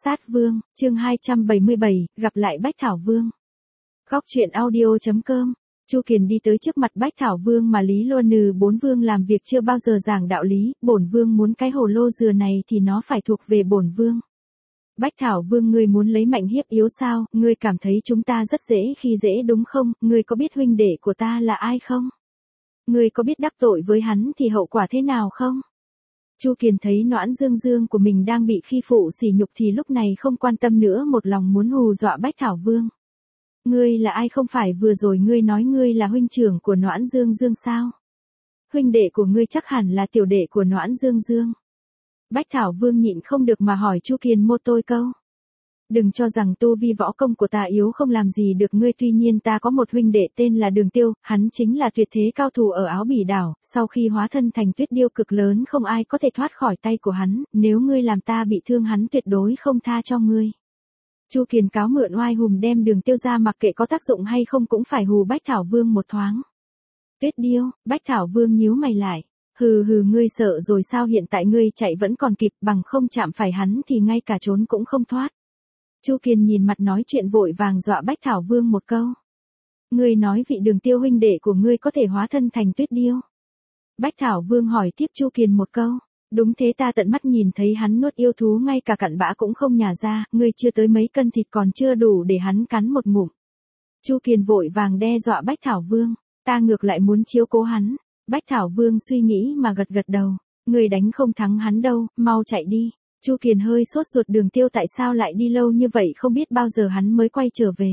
Sát Vương, chương 277, gặp lại Bách Thảo Vương. Góc truyện audio.com. Chu Kiền đi tới trước mặt Bách Thảo Vương mà Lý Luân Nừ bốn vương làm việc chưa bao giờ giảng đạo lý, bổn vương muốn cái hồ lô dừa này thì nó phải thuộc về bổn vương. Bách Thảo Vương, ngươi muốn lấy mạnh hiếp yếu sao? Ngươi cảm thấy chúng ta rất dễ khi dễ đúng không? Ngươi có biết huynh đệ của ta là ai không? Ngươi có biết đắc tội với hắn thì hậu quả thế nào không? Chu Kiền thấy Noãn Dương Dương của mình đang bị khi phụ sỉ nhục thì lúc này không quan tâm nữa, một lòng muốn hù dọa Bách Thảo Vương. Ngươi là ai? Không phải vừa rồi ngươi nói ngươi là huynh trưởng của Noãn Dương Dương sao? Huynh đệ của ngươi chắc hẳn là tiểu đệ của Noãn Dương Dương. Bách Thảo Vương nhịn không được mà hỏi Chu Kiền một tôi câu. Đừng cho rằng tu vi võ công của ta yếu không làm gì được ngươi, tuy nhiên ta có một huynh đệ tên là Đường Tiêu, hắn chính là tuyệt thế cao thủ ở Áo Bỉ đảo, sau khi hóa thân thành tuyết điêu cực lớn không ai có thể thoát khỏi tay của hắn, nếu ngươi làm ta bị thương hắn tuyệt đối không tha cho ngươi. Chu Kiền cáo mượn oai hùng đem Đường Tiêu ra, mặc kệ có tác dụng hay không cũng phải hù Bách Thảo Vương một thoáng. Tuyết điêu? Bách Thảo Vương nhíu mày lại. Hừ, ngươi sợ rồi sao? Hiện tại ngươi chạy vẫn còn kịp, bằng không chạm phải hắn thì ngay cả trốn cũng không thoát. Chu Kiền nhìn mặt nói chuyện vội vàng dọa Bách Thảo Vương một câu. Ngươi nói vị Đường Tiêu huynh đệ của ngươi có thể hóa thân thành tuyết điêu? Bách Thảo Vương hỏi tiếp Chu Kiền một câu. Đúng thế, ta tận mắt nhìn thấy hắn nuốt yêu thú, ngay cả cặn bã cũng không nhả ra, ngươi chưa tới mấy cân thịt còn chưa đủ để hắn cắn một ngụm. Chu Kiền vội vàng đe dọa Bách Thảo Vương, ta ngược lại muốn chiếu cố hắn. Bách Thảo Vương suy nghĩ mà gật gật đầu, ngươi đánh không thắng hắn đâu, mau chạy đi. Chu Kiền hơi sốt ruột, Đường Tiêu tại sao lại đi lâu như vậy, không biết bao giờ hắn mới quay trở về.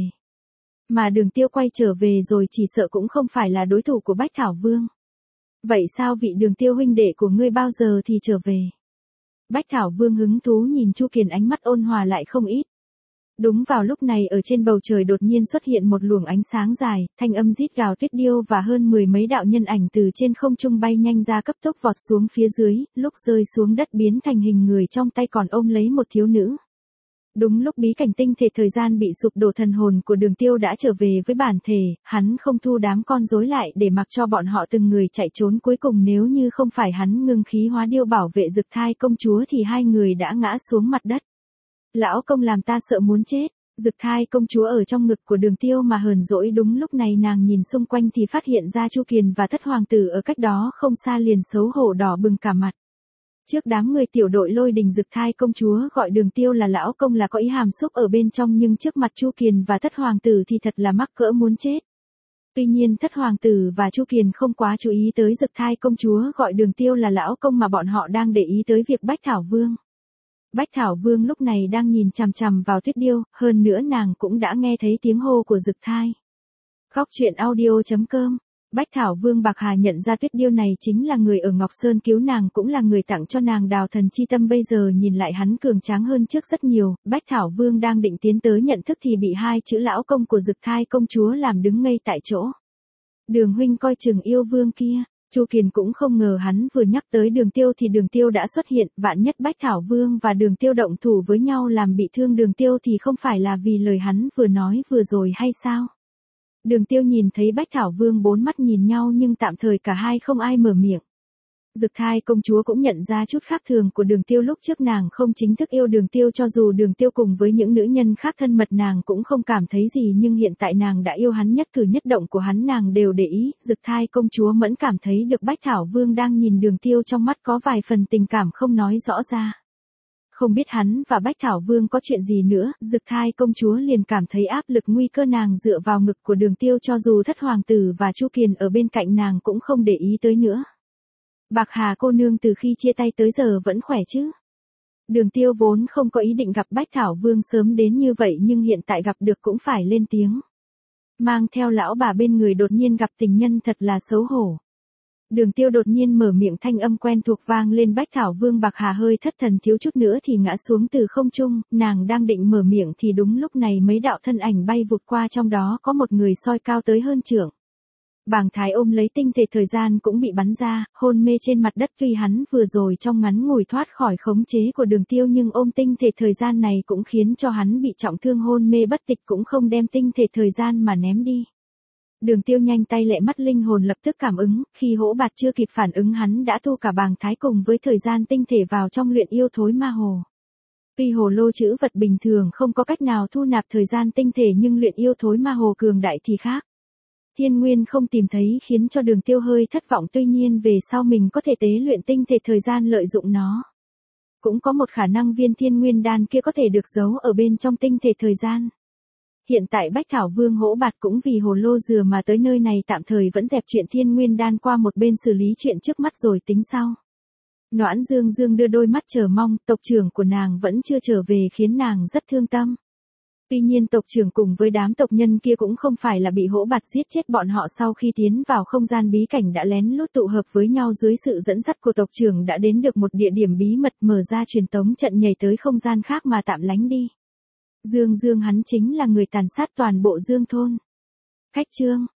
Mà Đường Tiêu quay trở về rồi chỉ sợ cũng không phải là đối thủ của Bách Thảo Vương. Vậy sao vị Đường Tiêu huynh đệ của ngươi bao giờ thì trở về? Bách Thảo Vương hứng thú nhìn Chu Kiền, ánh mắt ôn hòa lại không ít. Đúng vào lúc này ở trên bầu trời đột nhiên xuất hiện một luồng ánh sáng dài, thanh âm rít gào tuyết điêu và hơn 10 mấy đạo nhân ảnh từ trên không trung bay nhanh ra, cấp tốc vọt xuống phía dưới, lúc rơi xuống đất biến thành hình người, trong tay còn ôm lấy một thiếu nữ. Đúng lúc bí cảnh tinh thể thời gian bị sụp đổ, thần hồn của Đường Tiêu đã trở về với bản thể, hắn không thu đám con rối lại để mặc cho bọn họ từng người chạy trốn, cuối cùng nếu như không phải hắn ngưng khí hóa điêu bảo vệ Dực Thai công chúa thì hai người đã ngã xuống mặt đất. Lão công làm ta sợ muốn chết. Dực Thai công chúa ở trong ngực của Đường Tiêu mà hờn dỗi, đúng lúc này nàng nhìn xung quanh thì phát hiện ra Chu Kiền và Thất Hoàng tử ở cách đó không xa, liền xấu hổ đỏ bừng cả mặt. Trước đám người tiểu đội Lôi Đình, Dực Thai công chúa gọi Đường Tiêu là lão công là có ý hàm xúc ở bên trong, nhưng trước mặt Chu Kiền và Thất Hoàng tử thì thật là mắc cỡ muốn chết. Tuy nhiên Thất Hoàng tử và Chu Kiền không quá chú ý tới Dực Thai công chúa gọi Đường Tiêu là lão công, mà bọn họ đang để ý tới việc Bách Thảo Vương. Bách Thảo Vương lúc này đang nhìn chằm chằm vào tuyết điêu, hơn nữa nàng cũng đã nghe thấy tiếng hô của Dực Thai. Góc truyện audio.com. Bách Thảo Vương Bạc Hà nhận ra tuyết điêu này chính là người ở Ngọc Sơn cứu nàng, cũng là người tặng cho nàng đào thần chi tâm, bây giờ nhìn lại hắn cường tráng hơn trước rất nhiều. Bách Thảo Vương đang định tiến tới nhận thức thì bị hai chữ lão công của Dực Thai công chúa làm đứng ngây tại chỗ. Đường huynh coi chừng yêu vương kia. Chu Kiền cũng không ngờ hắn vừa nhắc tới Đường Tiêu thì Đường Tiêu đã xuất hiện, vạn nhất Bách Thảo Vương và Đường Tiêu động thủ với nhau làm bị thương Đường Tiêu thì không phải là vì lời hắn vừa nói vừa rồi hay sao? Đường Tiêu nhìn thấy Bách Thảo Vương bốn mắt nhìn nhau nhưng tạm thời cả hai không ai mở miệng. Dực Thai công chúa cũng nhận ra chút khác thường của Đường Tiêu, lúc trước nàng không chính thức yêu Đường Tiêu, cho dù Đường Tiêu cùng với những nữ nhân khác thân mật nàng cũng không cảm thấy gì, nhưng hiện tại nàng đã yêu hắn, nhất cử nhất động của hắn nàng đều để ý. Dực Thai công chúa mẫn cảm thấy được Bách Thảo Vương đang nhìn Đường Tiêu, trong mắt có vài phần tình cảm không nói rõ ra. Không biết hắn và Bách Thảo Vương có chuyện gì nữa, Dực Thai công chúa liền cảm thấy áp lực, nguy cơ, nàng dựa vào ngực của Đường Tiêu, cho dù Thất Hoàng tử và Chu Kiền ở bên cạnh nàng cũng không để ý tới nữa. Bạc Hà cô nương từ khi chia tay tới giờ vẫn khỏe chứ? Đường Tiêu vốn không có ý định gặp Bách Thảo Vương sớm đến như vậy, nhưng hiện tại gặp được cũng phải lên tiếng. Mang theo lão bà bên người đột nhiên gặp tình nhân thật là xấu hổ. Đường Tiêu đột nhiên mở miệng, thanh âm quen thuộc vang lên. Bách Thảo Vương Bạc Hà hơi thất thần, thiếu chút nữa thì ngã xuống từ không trung, nàng đang định mở miệng thì đúng lúc này mấy đạo thân ảnh bay vụt qua, trong đó có một người soi cao tới hơn trượng. Bàng Thái ôm lấy tinh thể thời gian cũng bị bắn ra, hôn mê trên mặt đất, tuy hắn vừa rồi trong ngắn ngủi thoát khỏi khống chế của Đường Tiêu nhưng ôm tinh thể thời gian này cũng khiến cho hắn bị trọng thương hôn mê bất tịch, cũng không đem tinh thể thời gian mà ném đi. Đường Tiêu nhanh tay lẹ mắt, linh hồn lập tức cảm ứng, khi hỗ bạt chưa kịp phản ứng hắn đã thu cả Bàng Thái cùng với thời gian tinh thể vào trong luyện yêu thối ma hồ. Tuy hồ lô chữ vật bình thường không có cách nào thu nạp thời gian tinh thể nhưng luyện yêu thối ma hồ cường đại thì khác. Thiên Nguyên không tìm thấy khiến cho Đường Tiêu hơi thất vọng, tuy nhiên về sau mình có thể tế luyện tinh thể thời gian lợi dụng nó. Cũng có một khả năng viên Thiên Nguyên đan kia có thể được giấu ở bên trong tinh thể thời gian. Hiện tại Bách Thảo Vương hỗ bạt cũng vì hồ lô dừa mà tới nơi này, tạm thời vẫn dẹp chuyện Thiên Nguyên đan qua một bên, xử lý chuyện trước mắt rồi tính sau. Noãn Dương Dương đưa đôi mắt chờ mong, tộc trưởng của nàng vẫn chưa trở về khiến nàng rất thương tâm. Tuy nhiên tộc trưởng cùng với đám tộc nhân kia cũng không phải là bị hỗ bạt giết chết, bọn họ sau khi tiến vào không gian bí cảnh đã lén lút tụ hợp với nhau dưới sự dẫn dắt của tộc trưởng, đã đến được một địa điểm bí mật, mở ra truyền tống trận nhảy tới không gian khác mà tạm lánh đi. Dương Dương hắn chính là người tàn sát toàn bộ Dương thôn. Khách chương